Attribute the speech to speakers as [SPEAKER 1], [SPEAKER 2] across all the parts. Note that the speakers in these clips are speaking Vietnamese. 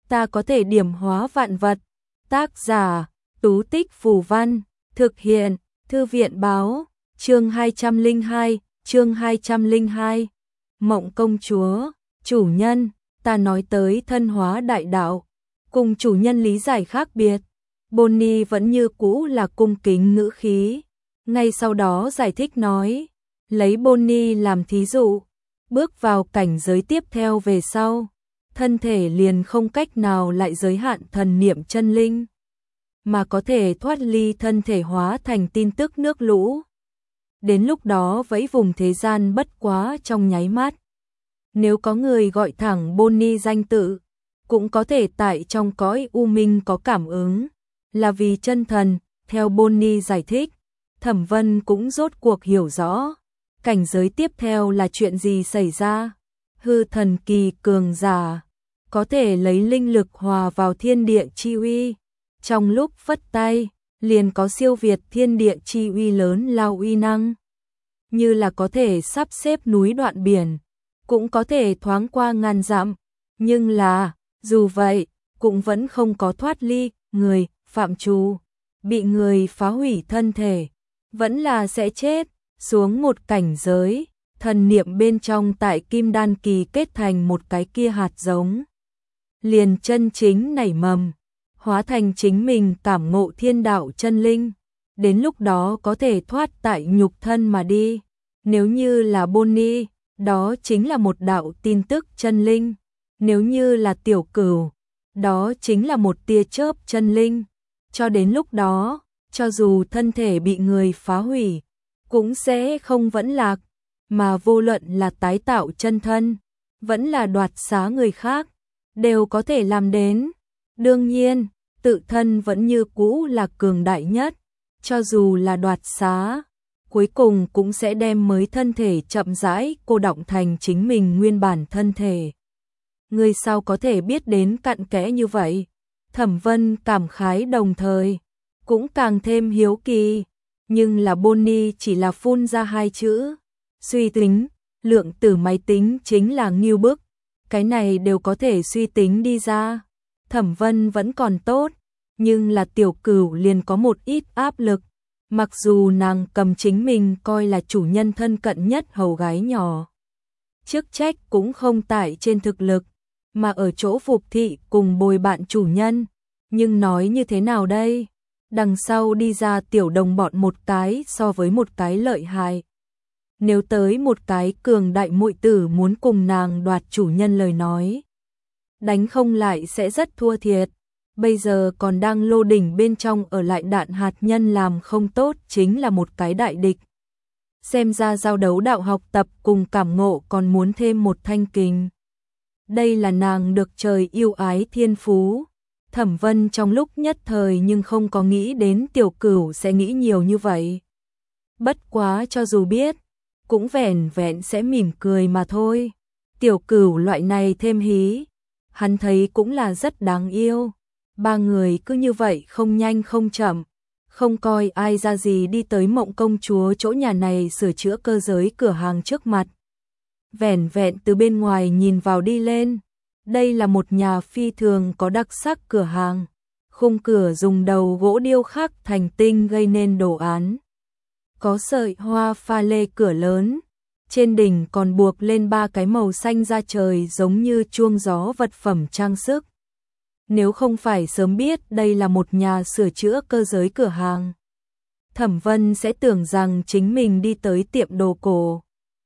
[SPEAKER 1] ta có thể điểm hóa vạn vật. Tác giả, Tú Tích Phù Văn, thực hiện, Thư viện Báo, chương 202, Mộng Công Chúa, chủ nhân, ta nói tới thân hóa đại đạo, cùng chủ nhân lý giải khác biệt. Bonnie vẫn như cũ là cung kính ngữ khí, ngay sau đó giải thích nói, lấy Bonnie làm thí dụ, bước vào cảnh giới tiếp theo về sau, thân thể liền không cách nào lại giới hạn thần niệm chân linh, mà có thể thoát ly thân thể hóa thành tin tức nước lũ. Đến lúc đó vẫy vùng thế gian bất quá trong nháy mắt. Nếu có người gọi thẳng Bonnie danh tự, cũng có thể tại trong cõi u minh có cảm ứng, là vì chân thần. Theo Bonnie giải thích, Thẩm Vân cũng rốt cuộc hiểu rõ, cảnh giới tiếp theo là chuyện gì xảy ra. Hư thần kỳ cường giả, có thể lấy linh lực hòa vào thiên địa chi uy, trong lúc phất tay, liền có siêu việt thiên địa chi uy lớn lao uy năng. Như là có thể sắp xếp núi đoạn biển, cũng có thể thoáng qua ngàn dặm, nhưng là, dù vậy, cũng vẫn không có thoát ly, người, phạm trù, bị người phá hủy thân thể, vẫn là sẽ chết, xuống một cảnh giới, thần niệm bên trong tại kim đan kỳ kết thành một cái kia hạt giống. Liền chân chính nảy mầm, hóa thành chính mình cảm ngộ thiên đạo chân linh, đến lúc đó có thể thoát tại nhục thân mà đi. Nếu như là Bonnie, đó chính là một đạo tin tức chân linh, nếu như là Tiểu Cửu, đó chính là một tia chớp chân linh. Cho đến lúc đó, cho dù thân thể bị người phá hủy, cũng sẽ không vẫn lạc, mà vô luận là tái tạo chân thân, vẫn là đoạt xá người khác, đều có thể làm đến. Đương nhiên, tự thân vẫn như cũ là cường đại nhất, cho dù là đoạt xá, cuối cùng cũng sẽ đem mới thân thể chậm rãi cô đọng thành chính mình nguyên bản thân thể. Người sao có thể biết đến cặn kẽ như vậy? Thẩm Vân cảm khái đồng thời, cũng càng thêm hiếu kỳ, nhưng là Bonnie chỉ là phun ra hai chữ, suy tính, lượng tử máy tính chính là ngưu bức, cái này đều có thể suy tính đi ra. Thẩm Vân vẫn còn tốt, nhưng là Tiểu Cửu liền có một ít áp lực, mặc dù nàng cầm chính mình coi là chủ nhân thân cận nhất hầu gái nhỏ. Chức trách cũng không tại trên thực lực, mà ở chỗ phục thị cùng bồi bạn chủ nhân, nhưng nói như thế nào đây? Đằng sau đi ra tiểu đồng bọn một cái so với một cái lợi hại. Nếu tới một cái cường đại muội tử muốn cùng nàng đoạt chủ nhân lời nói, đánh không lại sẽ rất thua thiệt. Bây giờ còn đang lô đỉnh bên trong ở lại đạn hạt nhân làm không tốt chính là một cái đại địch. Xem ra giao đấu đạo học tập cùng cảm ngộ còn muốn thêm một thanh kình. Đây là nàng được trời yêu ái thiên phú. Thẩm Vân trong lúc nhất thời nhưng không có nghĩ đến Tiểu Cửu sẽ nghĩ nhiều như vậy. Bất quá cho dù biết, cũng vẻn vẹn sẽ mỉm cười mà thôi. Tiểu Cửu loại này thêm hí, hắn thấy cũng là rất đáng yêu. Ba người cứ như vậy không nhanh không chậm, không coi ai ra gì đi tới Mộng Công Chúa chỗ nhà này sửa chữa cơ giới cửa hàng trước mặt. Vẻn vẹn từ bên ngoài nhìn vào đi lên. Đây là một nhà phi thường có đặc sắc cửa hàng. Khung cửa dùng đầu gỗ điêu khắc thành tinh gây nên đồ án. Có sợi hoa pha lê cửa lớn. Trên đỉnh còn buộc lên ba cái màu xanh da trời giống như chuông gió vật phẩm trang sức. Nếu không phải sớm biết đây là một nhà sửa chữa cơ giới cửa hàng, Thẩm Vân sẽ tưởng rằng chính mình đi tới tiệm đồ cổ.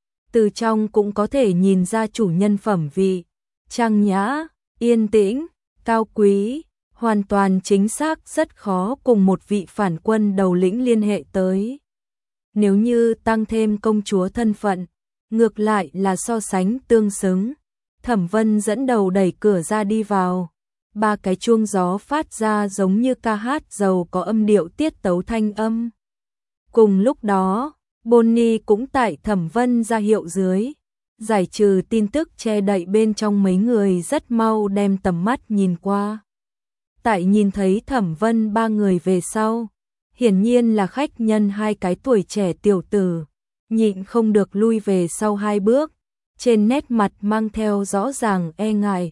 [SPEAKER 1] Từ trong cũng có thể nhìn ra chủ nhân phẩm vị, trang nhã, yên tĩnh, cao quý, hoàn toàn chính xác rất khó cùng một vị phản quân đầu lĩnh liên hệ tới. Nếu như tăng thêm công chúa thân phận, ngược lại là so sánh tương xứng. Thẩm Vân dẫn đầu đẩy cửa ra đi vào. Ba cái chuông gió phát ra giống như ca hát giàu có âm điệu tiết tấu thanh âm. Cùng lúc đó, Bonnie cũng tại Thẩm Vân ra hiệu dưới, giải trừ tin tức che đậy bên trong mấy người rất mau đem tầm mắt nhìn qua. Tại nhìn thấy Thẩm Vân ba người về sau, hiển nhiên là khách nhân hai cái tuổi trẻ tiểu tử, nhịn không được lui về sau hai bước, trên nét mặt mang theo rõ ràng e ngại.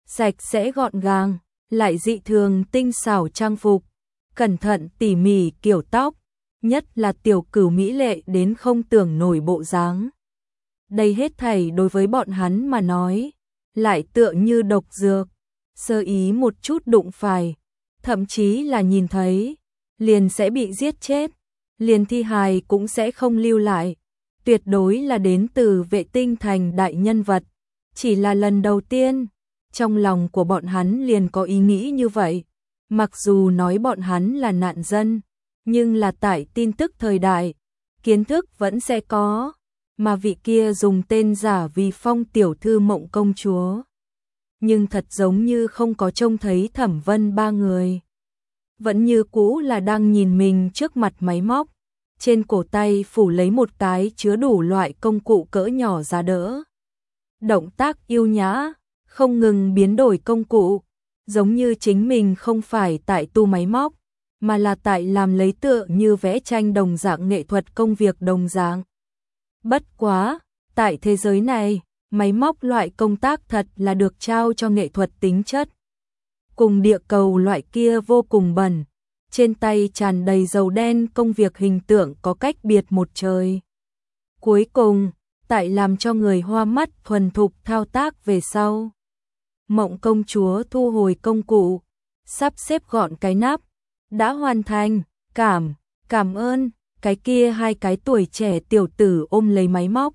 [SPEAKER 1] sạch sẽ gọn gàng, lại dị thường tinh xảo trang phục, cẩn thận tỉ mỉ kiểu tóc, nhất là Tiểu Cửu mỹ lệ đến không tưởng nổi bộ dáng. Đây hết thảy đối với bọn hắn mà nói, lại tựa như độc dược, sơ ý một chút đụng phải, thậm chí là nhìn thấy, liền sẽ bị giết chết, liền thi hài cũng sẽ không lưu lại, tuyệt đối là đến từ Vệ Tinh Thành đại nhân vật, chỉ là lần đầu tiên, trong lòng của bọn hắn liền có ý nghĩ như vậy, mặc dù nói bọn hắn là nạn dân, nhưng là tại tin tức thời đại, kiến thức vẫn sẽ có, mà vị kia dùng tên giả vì Phong tiểu thư Mộng công chúa. Nhưng thật giống như không có trông thấy Thẩm Vân ba người. Vẫn như cũ là đang nhìn mình trước mặt máy móc, trên cổ tay phủ lấy một cái chứa đủ loại công cụ cỡ nhỏ giá đỡ. Động tác yêu nhã, không ngừng biến đổi công cụ, giống như chính mình không phải tại tu máy móc, mà là tại làm lấy tựa như vẽ tranh đồng dạng nghệ thuật công việc đồng dạng. Bất quá, tại thế giới này, máy móc loại công tác thật là được trao cho nghệ thuật tính chất. Cùng địa cầu loại kia vô cùng bẩn, trên tay tràn đầy dầu đen công việc hình tượng có cách biệt một trời. Cuối cùng, tại làm cho người hoa mắt thuần thục thao tác về sau. Mộng công chúa thu hồi công cụ, sắp xếp gọn cái nắp, đã hoàn thành, cảm ơn, cái kia hai cái tuổi trẻ tiểu tử ôm lấy máy móc.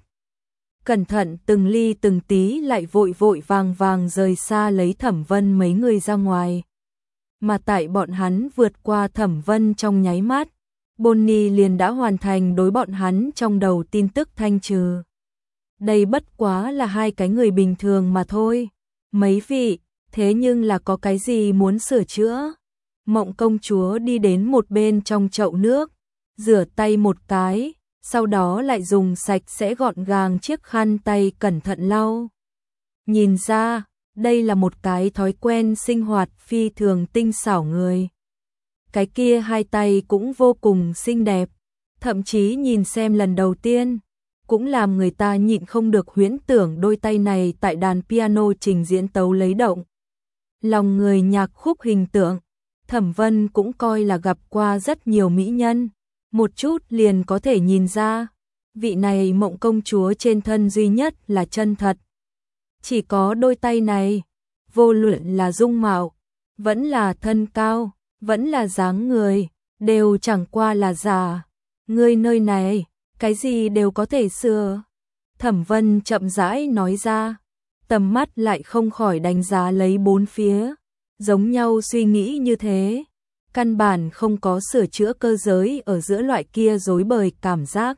[SPEAKER 1] Cẩn thận từng ly từng tí lại vội vội vàng rời xa lấy Thẩm Vân mấy người ra ngoài. Mà tại bọn hắn vượt qua Thẩm Vân trong nháy mắt, Bonnie liền đã hoàn thành đối bọn hắn trong đầu tin tức thanh trừ. Đây bất quá là hai cái người bình thường mà thôi. Mấy vị, thế nhưng là có cái gì muốn sửa chữa? Mộng công chúa đi đến một bên trong chậu nước, rửa tay một cái, sau đó lại dùng sạch sẽ gọn gàng chiếc khăn tay cẩn thận lau. Nhìn ra, đây là một cái thói quen sinh hoạt phi thường tinh xảo người. Cái kia hai tay cũng vô cùng xinh đẹp, thậm chí nhìn xem lần đầu tiên, cũng làm người ta nhịn không được huyễn tưởng đôi tay này tại đàn piano trình diễn tấu lấy động. Lòng người nhạc khúc hình tượng, Thẩm Vân cũng coi là gặp qua rất nhiều mỹ nhân, một chút liền có thể nhìn ra, vị này Mộng công chúa trên thân duy nhất là chân thật. Chỉ có đôi tay này, vô luận là dung mạo, vẫn là thân cao, vẫn là dáng người, đều chẳng qua là giả. Ngươi nơi này, cái gì đều có thể sửa. Thẩm Vân chậm rãi nói ra, tầm mắt lại không khỏi đánh giá lấy bốn phía, giống nhau suy nghĩ như thế, căn bản không có sửa chữa cơ giới ở giữa loại kia rối bời cảm giác.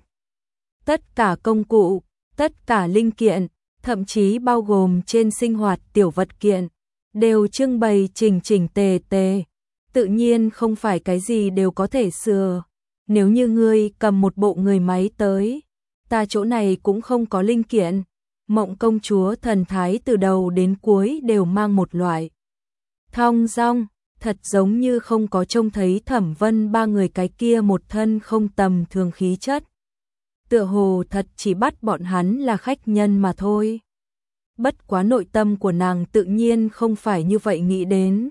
[SPEAKER 1] Tất cả công cụ, tất cả linh kiện, thậm chí bao gồm trên sinh hoạt tiểu vật kiện, đều trưng bày chỉnh chỉnh tề tề, tự nhiên không phải cái gì đều có thể sửa. Nếu như ngươi cầm một bộ người máy tới, ta chỗ này cũng không có linh kiện. Mộng công chúa thần thái từ đầu đến cuối đều mang một loại thong dong, thật giống như không có trông thấy Thẩm Vân ba người cái kia một thân không tầm thường khí chất. Tựa hồ thật chỉ bắt bọn hắn là khách nhân mà thôi. Bất quá nội tâm của nàng tự nhiên không phải như vậy nghĩ đến.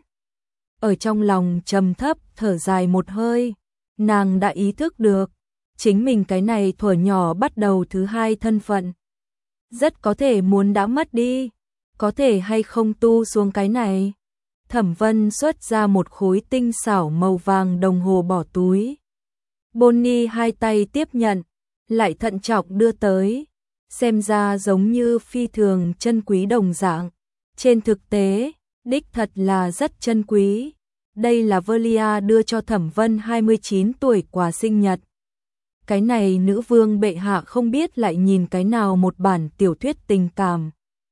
[SPEAKER 1] Ở trong lòng trầm thấp thở dài một hơi, nàng đã ý thức được, chính mình cái này thuở nhỏ bắt đầu thứ hai thân phận. Rất có thể muốn đã mất đi, có thể hay không tu xuống cái này. Thẩm Vân xuất ra một khối tinh xảo màu vàng đồng hồ bỏ túi. Bonnie hai tay tiếp nhận, lại thận trọng đưa tới, xem ra giống như phi thường chân quý đồng dạng. Trên thực tế, đích thật là rất chân quý. Đây là Velia đưa cho Thẩm Vân 29 tuổi quà sinh nhật. Cái này nữ vương bệ hạ không biết lại nhìn cái nào một bản tiểu thuyết tình cảm.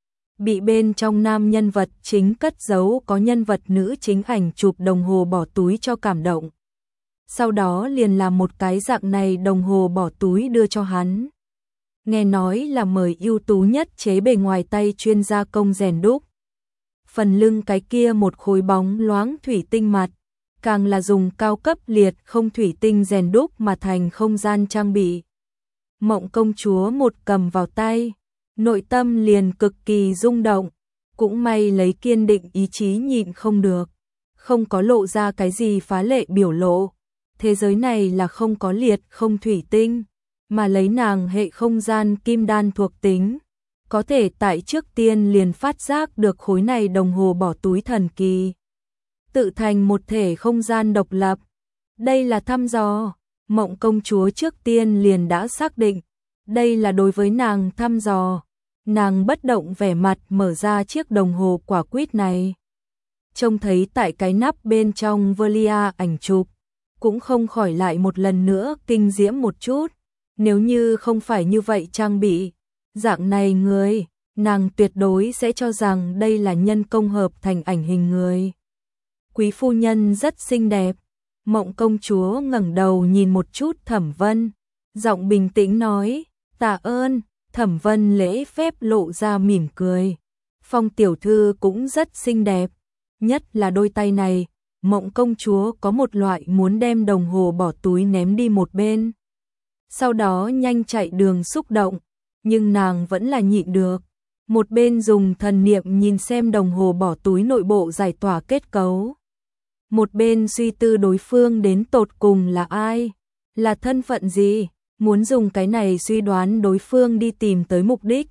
[SPEAKER 1] Bị bên trong nam nhân vật chính cất giấu có nhân vật nữ chính ảnh chụp đồng hồ bỏ túi cho cảm động. Sau đó liền làm một cái dạng này đồng hồ bỏ túi đưa cho hắn. Nghe nói là mời ưu tú nhất chế bề ngoài tay chuyên gia công rèn đúc. Phần lưng cái kia một khối bóng loáng thủy tinh mặt, càng là dùng cao cấp liệt không thủy tinh rèn đúc mà thành không gian trang bị. Mộng công chúa một cầm vào tay, nội tâm liền cực kỳ rung động, cũng may lấy kiên định ý chí nhịn không được, không có lộ ra cái gì phá lệ biểu lộ. Thế giới này là không có liệt không thủy tinh, mà lấy nàng hệ không gian kim đan thuộc tính, có thể tại trước tiên liền phát giác được khối này đồng hồ bỏ túi thần kỳ, tự thành một thể không gian độc lập. Đây là thăm dò, Mộng công chúa trước tiên liền đã xác định, đây là đối với nàng thăm dò. Nàng bất động vẻ mặt mở ra chiếc đồng hồ quả quýt này. Trông thấy tại cái nắp bên trong Velia ảnh chụp, cũng không khỏi lại một lần nữa kinh diễm một chút. Nếu như không phải như vậy trang bị, dạng này người, nàng tuyệt đối sẽ cho rằng đây là nhân công hợp thành ảnh hình người. Quý phu nhân rất xinh đẹp. Mộng công chúa ngẩng đầu nhìn một chút Thẩm Vân, giọng bình tĩnh nói, tạ ơn. Thẩm Vân lễ phép lộ ra mỉm cười. Phong tiểu thư cũng rất xinh đẹp, nhất là đôi tay này. Mộng công chúa có một loại muốn đem đồng hồ bỏ túi ném đi một bên, sau đó nhanh chạy đường xúc động, nhưng nàng vẫn là nhịn được. Một bên dùng thần niệm nhìn xem đồng hồ bỏ túi nội bộ giải tỏa kết cấu, một bên suy tư đối phương đến tột cùng là ai, là thân phận gì, muốn dùng cái này suy đoán đối phương đi tìm tới mục đích.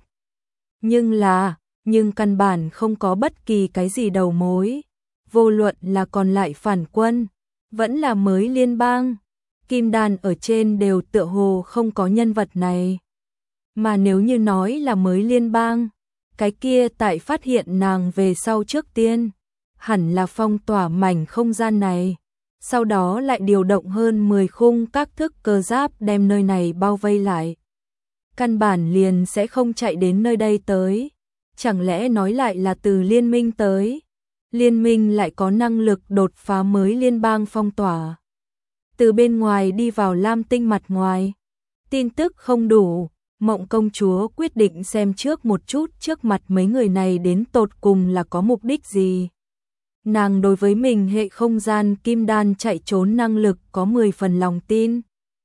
[SPEAKER 1] Nhưng căn bản không có bất kỳ cái gì đầu mối, vô luận là còn lại phản quân, vẫn là mới liên bang, kim đan ở trên đều tựa hồ không có nhân vật này. Mà nếu như nói là mới liên bang, cái kia tại phát hiện nàng về sau trước tiên, hẳn là phong tỏa mảnh không gian này, sau đó lại điều động hơn 10 khung các thức cơ giáp đem nơi này bao vây lại. Căn bản liền sẽ không chạy đến nơi đây tới, chẳng lẽ nói lại là từ liên minh tới, liên minh lại có năng lực đột phá mới liên bang phong tỏa. Từ bên ngoài đi vào Lam Tinh mặt ngoài, tin tức không đủ, Mộng công chúa quyết định xem trước một chút trước mặt mấy người này đến tột cùng là có mục đích gì. Nàng đối với mình hệ không gian kim đan chạy trốn năng lực có 10 phần lòng tin,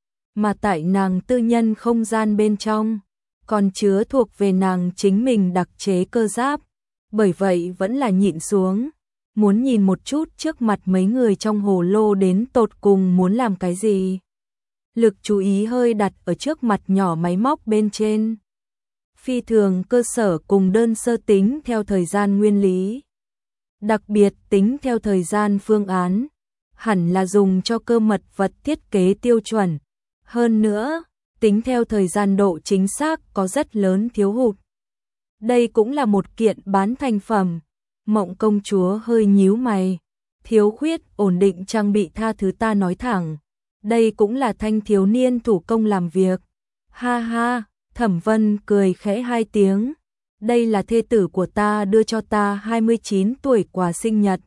[SPEAKER 1] mà tại nàng tư nhân không gian bên trong, còn chứa thuộc về nàng chính mình đặc chế cơ giáp, bởi vậy vẫn là nhịn xuống, muốn nhìn một chút trước mặt mấy người trong hồ lô đến tột cùng muốn làm cái gì. Lực chú ý hơi đặt ở trước mặt nhỏ máy móc bên trên. Phi thường cơ sở cùng đơn sơ tính theo thời gian nguyên lý. Đặc biệt tính theo thời gian phương án, hẳn là dùng cho cơ mật vật thiết kế tiêu chuẩn. Hơn nữa, tính theo thời gian độ chính xác có rất lớn thiếu hụt. Đây cũng là một kiện bán thành phẩm. Mộng công chúa hơi nhíu mày. Thiếu khuyết ổn định trang bị tha thứ ta nói thẳng. Đây cũng là thanh thiếu niên thủ công làm việc. Ha ha, Thẩm Vân cười khẽ 2 tiếng. Đây là thê tử của ta đưa cho ta 29 tuổi quà sinh nhật.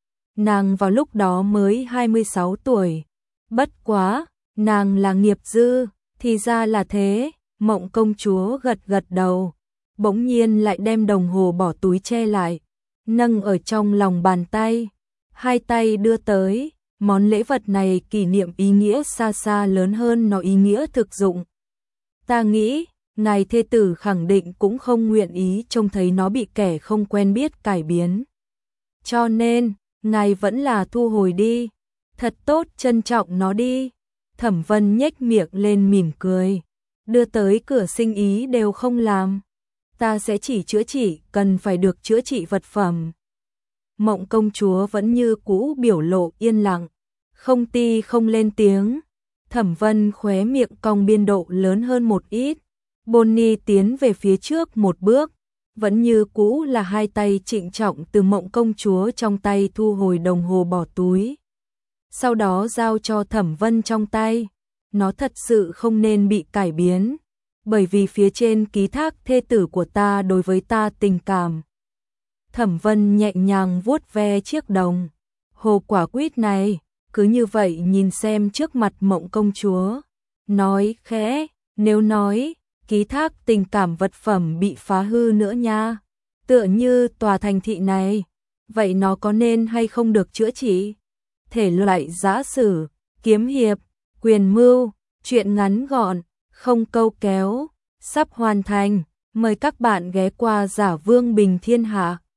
[SPEAKER 1] Nàng vào lúc đó mới 26 tuổi. Bất quá, nàng là nghiệp dư, thì ra là thế. Mộng công chúa gật gật đầu, bỗng nhiên lại đem đồng hồ bỏ túi che lại, nâng ở trong lòng bàn tay, 2 tay đưa tới. Món lễ vật này kỷ niệm ý nghĩa xa xa lớn hơn nó ý nghĩa thực dụng. Ta nghĩ, ngài thê tử khẳng định cũng không nguyện ý trông thấy nó bị kẻ không quen biết cải biến. Cho nên, ngài vẫn là thu hồi đi, thật tốt trân trọng nó đi. Thẩm Vân nhếch miệng lên mỉm cười, đưa tới cửa sinh ý đều không làm. Ta sẽ chỉ chữa trị cần phải được chữa trị vật phẩm. Mộng công chúa vẫn như cũ biểu lộ yên lặng, không ti không lên tiếng. Thẩm Vân khóe miệng cong biên độ lớn hơn một ít. Bonnie tiến về phía trước một bước, vẫn như cũ là 2 tay trịnh trọng từ Mộng công chúa trong tay thu hồi đồng hồ bỏ túi. Sau đó giao cho Thẩm Vân trong tay. Nó thật sự không nên bị cải biến, bởi vì phía trên ký thác thê tử của ta đối với ta tình cảm. Thẩm Vân nhẹ nhàng vuốt ve chiếc đồng hồ quả quýt này, cứ như vậy nhìn xem trước mặt Mộng công chúa, nói khẽ, nếu nói ký thác tình cảm vật phẩm bị phá hư nữa nha, tựa như tòa thành thị này, vậy nó có nên hay không được chữa trị? Thể loại giã sử, kiếm hiệp, quyền mưu, truyện ngắn gọn, không câu kéo, sắp hoàn thành. Mời các bạn ghé qua Giả Vương Bình Thiên Hạ.